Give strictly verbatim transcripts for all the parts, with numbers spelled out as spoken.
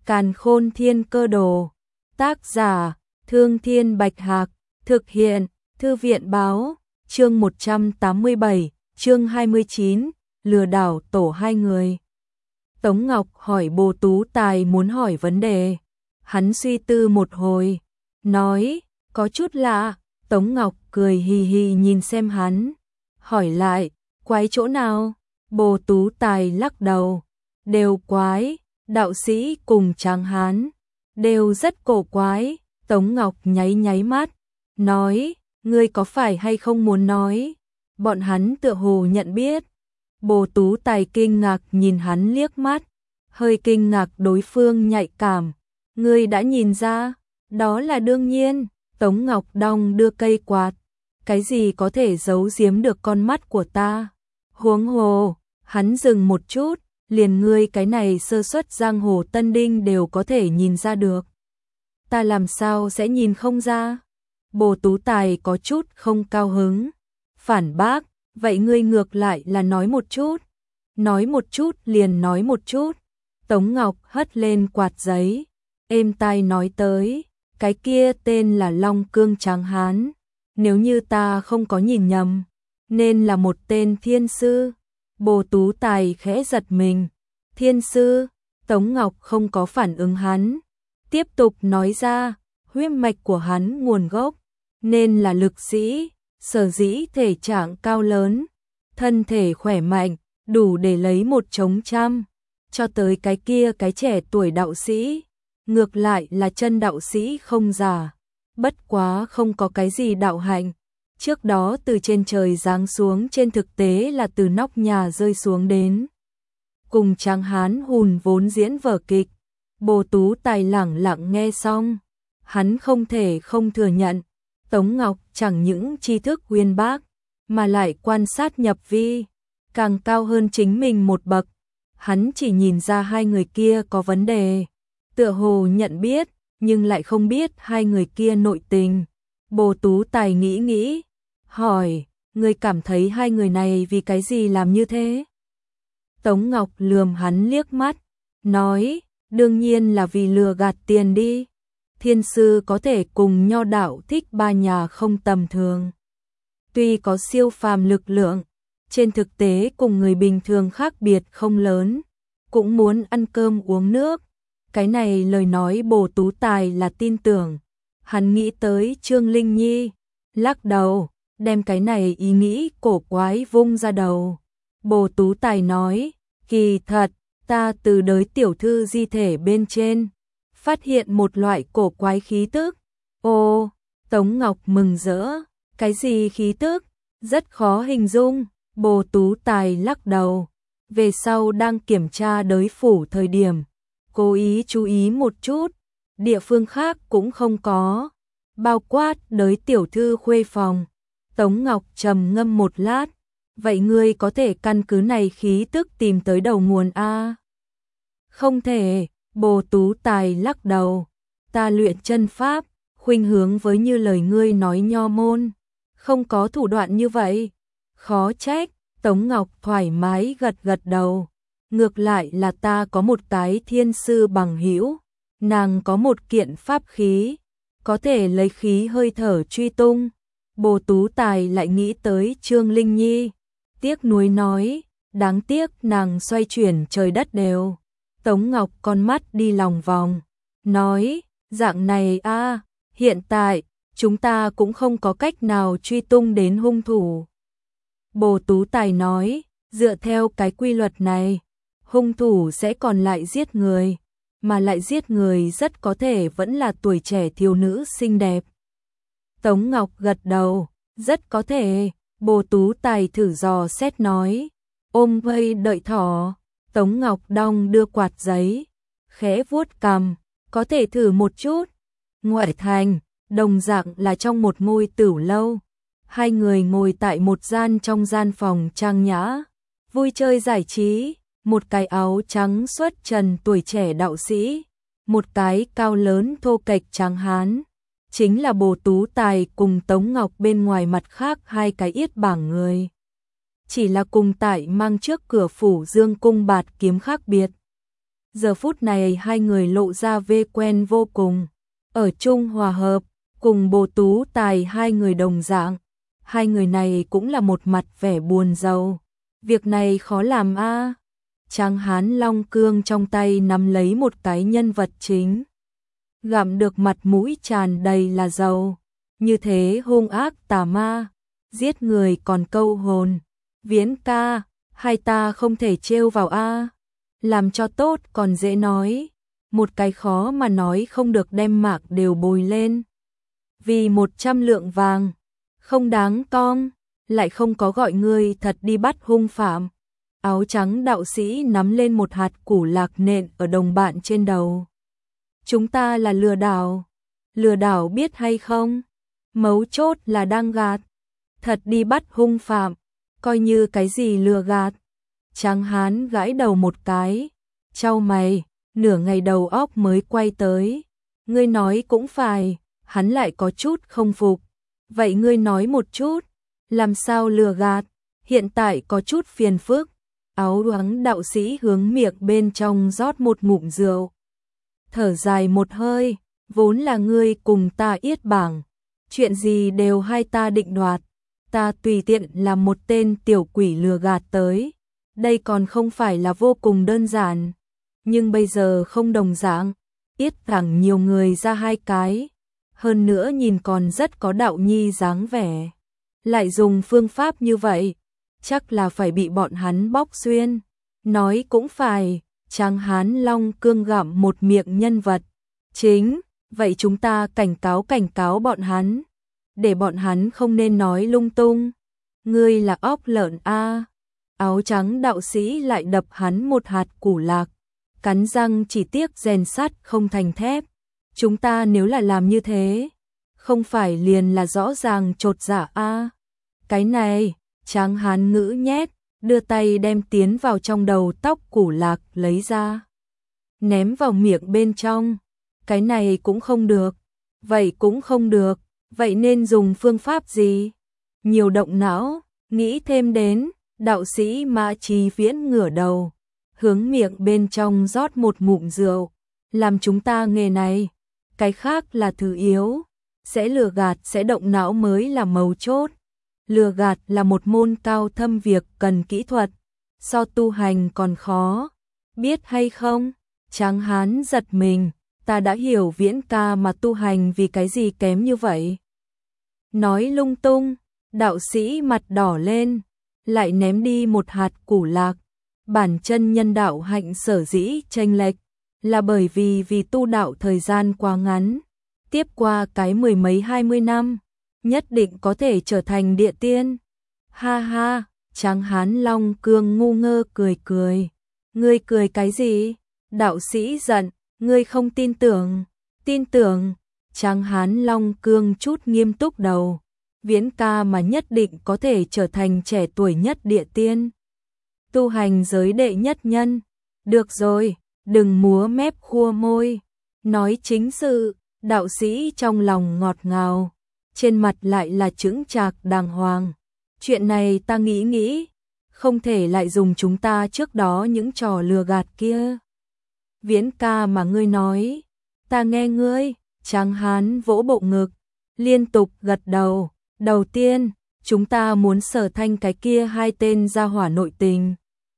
Càn Khôn Thiên Cơ Đồ. Tác giả: Thương Thiên Bạch Hạc. Thực hiện: Thư viện báo. Chương một trăm tám mươi bảy, chương hai mươi chín, lừa đảo tổ hai người. Tống Ngọc hỏi Bồ Tú Tài muốn hỏi vấn đề. Hắn suy tư một hồi, nói, có chút lạ. Tống Ngọc cười hì hì nhìn xem hắn, hỏi lại, quái chỗ nào? Bồ Tú Tài lắc đầu, đều quái, đạo sĩ cùng tráng hán, đều rất cổ quái. Tống Ngọc nháy nháy mắt, nói, ngươi có phải hay không muốn nói? Bọn hắn tựa hồ nhận biết. Bồ Tú Tài kinh ngạc nhìn hắn liếc mắt, hơi kinh ngạc đối phương nhạy cảm. Ngươi đã nhìn ra? Đó là đương nhiên. Tống Ngọc đong đưa cây quạt, cái gì có thể giấu giếm được con mắt của ta? Huống hồ, hắn dừng một chút, liền ngươi cái này sơ suất giang hồ tân đinh đều có thể nhìn ra được. Ta làm sao sẽ nhìn không ra? Bồ Tú Tài có chút không cao hứng, phản bác, vậy ngươi ngược lại là nói một chút. Nói một chút liền nói một chút. Tống Ngọc hất lên quạt giấy, êm tai nói tới, cái kia tên là Long Cương Tráng Hán, nếu như ta không có nhìn nhầm, nên là một tên thiên sư. Bồ Tú Tài khẽ giật mình, thiên sư? Tống Ngọc không có phản ứng hắn, tiếp tục nói ra, huyết mạch của hắn nguồn gốc nên là lực sĩ, sở dĩ thể trạng cao lớn, thân thể khỏe mạnh, đủ để lấy một trống trăm. Cho tới cái kia cái trẻ tuổi đạo sĩ, ngược lại là chân đạo sĩ không giả, bất quá không có cái gì đạo hạnh, trước đó từ trên trời giáng xuống, trên thực tế là từ nóc nhà rơi xuống đến. Cùng Tráng Hán hùn vốn diễn vở kịch. Bồ Tú Tài lẳng lặng nghe xong, hắn không thể không thừa nhận, Tống Ngọc chẳng những tri thức uyên bác, mà lại quan sát nhập vi, càng cao hơn chính mình một bậc. Hắn chỉ nhìn ra hai người kia có vấn đề, tựa hồ nhận biết, nhưng lại không biết hai người kia nội tình. Bồ Tú Tài nghĩ nghĩ, hỏi, ngươi cảm thấy hai người này vì cái gì làm như thế? Tống Ngọc lườm hắn liếc mắt, nói, đương nhiên là vì lừa gạt tiền đi. Thiên sư có thể cùng nho đạo thích ba nhà không tầm thường. Tuy có siêu phàm lực lượng, trên thực tế cùng người bình thường khác biệt không lớn, cũng muốn ăn cơm uống nước. Cái này lời nói Bồ Tú Tài là tin tưởng. Hắn nghĩ tới Trương Linh Nhi, lắc đầu, đem cái này ý nghĩ cổ quái vung ra đầu. Bồ Tú Tài nói, kỳ thật, ta từ đới tiểu thư di thể bên trên, phát hiện một loại cổ quái khí tức. Ô, Tống Ngọc mừng rỡ, cái gì khí tức? Rất khó hình dung. Bồ Tú Tài lắc đầu, về sau đang kiểm tra đới phủ thời điểm, cố ý chú ý một chút, địa phương khác cũng không có, bao quát đới tiểu thư khuê phòng. Tống Ngọc trầm ngâm một lát, vậy ngươi có thể căn cứ này khí tức tìm tới đầu nguồn a? Không thể. Bồ Tú Tài lắc đầu, ta luyện chân pháp, khuynh hướng với như lời ngươi nói nho môn, không có thủ đoạn như vậy. Khó trách. Tống Ngọc thoải mái gật gật đầu, ngược lại là ta có một cái thiên sư bằng hữu, nàng có một kiện pháp khí, có thể lấy khí hơi thở truy tung. Bồ Tú Tài lại nghĩ tới Trương Linh Nhi, tiếc nuối nói, đáng tiếc nàng xoay chuyển trời đất đều. Tống Ngọc con mắt đi lòng vòng, nói, dạng này a, hiện tại, chúng ta cũng không có cách nào truy tung đến hung thủ. Bồ Tú Tài nói, dựa theo cái quy luật này, hung thủ sẽ còn lại giết người, mà lại giết người rất có thể vẫn là tuổi trẻ thiếu nữ xinh đẹp. Tống Ngọc gật đầu, rất có thể. Bồ Tú Tài thử dò xét nói, ôm vây đợi thỏ. Tống Ngọc đong đưa quạt giấy, khẽ vuốt cằm, có thể thử một chút. Ngoại thành, đồng dạng là trong một ngôi tửu lâu. Hai người ngồi tại một gian trong gian phòng trang nhã, vui chơi giải trí. Một cái áo trắng xuất trần tuổi trẻ đạo sĩ, một cái cao lớn thô kệch tráng hán, chính là Bồ Tú Tài cùng Tống Ngọc bên ngoài mặt khác hai cái yết bảng người. Chỉ là cùng tại mang trước cửa phủ Dương cung bạt kiếm khác biệt. Giờ phút này hai người lộ ra vê quen vô cùng, ở chung hòa hợp, cùng Bồ Tú Tài hai người đồng dạng. Hai người này cũng là một mặt vẻ buồn rầu. Việc này khó làm a. À. Tráng hán Long Cương trong tay nắm lấy một cái nhân vật chính, gặm được mặt mũi tràn đầy là dầu. Như thế hung ác tà ma, giết người còn câu hồn. Viễn ca, hai ta không thể trêu vào a. À. Làm cho tốt còn dễ nói, một cái khó mà nói không được đem mạc đều bồi lên. Vì một trăm lượng vàng, không đáng con, lại không có gọi ngươi thật đi bắt hung phạm. Áo trắng đạo sĩ nắm lên một hạt củ lạc nện ở đồng bạn trên đầu. Chúng ta là lừa đảo, lừa đảo biết hay không? Mấu chốt là đang gạt, thật đi bắt hung phạm, coi như cái gì lừa gạt. Tráng hán gãi đầu một cái, chau mày, nửa ngày đầu óc mới quay tới. Ngươi nói cũng phải, hắn lại có chút không phục. Vậy ngươi nói một chút, làm sao lừa gạt, hiện tại có chút phiền phức. Áo đoáng đạo sĩ hướng miệng bên trong rót một ngụm rượu. Thở dài một hơi, vốn là ngươi cùng ta yết bảng, chuyện gì đều hai ta định đoạt, ta tùy tiện làm một tên tiểu quỷ lừa gạt tới. Đây còn không phải là vô cùng đơn giản, nhưng bây giờ không đồng dạng, yết thẳng nhiều người ra hai cái, hơn nữa nhìn còn rất có đạo nhi dáng vẻ. Lại dùng phương pháp như vậy, chắc là phải bị bọn hắn bóc xuyên. Nói cũng phải, Tráng hán Long Cương gặm một miệng nhân vật chính, vậy chúng ta cảnh cáo cảnh cáo bọn hắn, để bọn hắn không nên nói lung tung. Ngươi là óc lợn a. À. Áo trắng đạo sĩ lại đập hắn một hạt củ lạc, cắn răng chỉ tiếc rèn sắt không thành thép. Chúng ta nếu là làm như thế, không phải liền là rõ ràng chột dạ a. À. Cái này, Tráng hán ngữ nhét, đưa tay đem tiến vào trong đầu tóc củ lạc lấy ra, ném vào miệng bên trong. Cái này cũng không được, vậy cũng không được, vậy nên dùng phương pháp gì? Nhiều động não, nghĩ thêm đến. Đạo sĩ Mã Chí Viễn ngửa đầu, hướng miệng bên trong rót một ngụm rượu. Làm chúng ta nghề này, cái khác là thứ yếu, sẽ lừa gạt sẽ động não mới là mấu chốt. Lừa gạt là một môn cao thâm việc cần kỹ thuật, so tu hành còn khó, biết hay không? Tráng hán giật mình, ta đã hiểu Viễn ca mà tu hành vì cái gì kém như vậy. Nói lung tung, đạo sĩ mặt đỏ lên, lại ném đi một hạt củ lạc. Bản chân nhân đạo hạnh sở dĩ chênh lệch, là bởi vì vì tu đạo thời gian quá ngắn, tiếp qua cái mười mấy hai mươi năm, nhất định có thể trở thành địa tiên. Ha ha, Tráng hán Long Cương ngu ngơ cười cười. Ngươi cười cái gì? Đạo sĩ giận, ngươi không tin tưởng, tin tưởng. Tráng hán Long Cương chút nghiêm túc đầu. Viễn ca mà nhất định có thể trở thành trẻ tuổi nhất địa tiên, tu hành giới đệ nhất nhân. Được rồi, đừng múa mép khua môi, nói chính sự. Đạo sĩ trong lòng ngọt ngào, trên mặt lại là chững chạc đàng hoàng. Chuyện này ta nghĩ nghĩ, không thể lại dùng chúng ta trước đó những trò lừa gạt kia. Viễn ca mà ngươi nói, ta nghe ngươi. Tráng hán vỗ bộ ngực, liên tục gật đầu. Đầu tiên, chúng ta muốn Sở Thanh cái kia hai tên gia hỏa nội tình.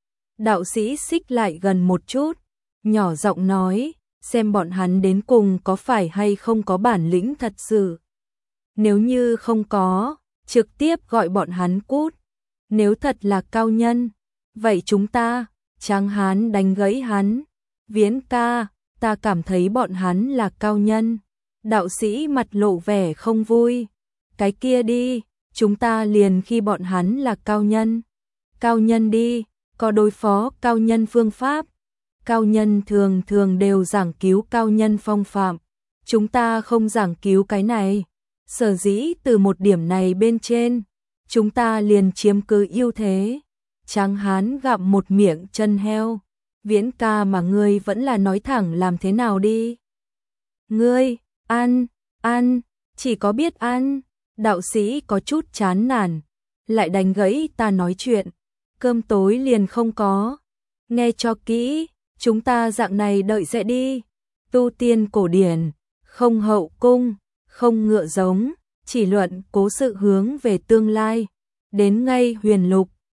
Đạo sĩ xích lại gần một chút, nhỏ giọng nói, xem bọn hắn đến cùng có phải hay không có bản lĩnh thật sự. Nếu như không có, trực tiếp gọi bọn hắn cút. Nếu thật là cao nhân, vậy chúng ta. Tráng hán đánh gãy hắn. Viễn ca, ta cảm thấy bọn hắn là cao nhân. Đạo sĩ mặt lộ vẻ không vui. Cái kia đi, chúng ta liền khi bọn hắn là cao nhân. Cao nhân đi, có đối phó cao nhân phương pháp. Cao nhân thường thường đều giảng cứu cao nhân phong phạm. Chúng ta không giảng cứu cái này. Sở dĩ từ một điểm này bên trên, chúng ta liền chiếm cứ ưu thế. Tráng hán gặm một miệng chân heo. Viễn ca mà ngươi vẫn là nói thẳng làm thế nào đi. Ngươi, ăn, ăn, chỉ có biết ăn. Đạo sĩ có chút chán nản, lại đánh gãy ta nói chuyện. Cơm tối liền không có. Nghe cho kỹ, chúng ta dạng này đợi sẽ đi. Tu tiên cổ điển, không hậu cung, không ngựa giống, chỉ luận cố sự hướng về tương lai. Đến ngay huyền lục,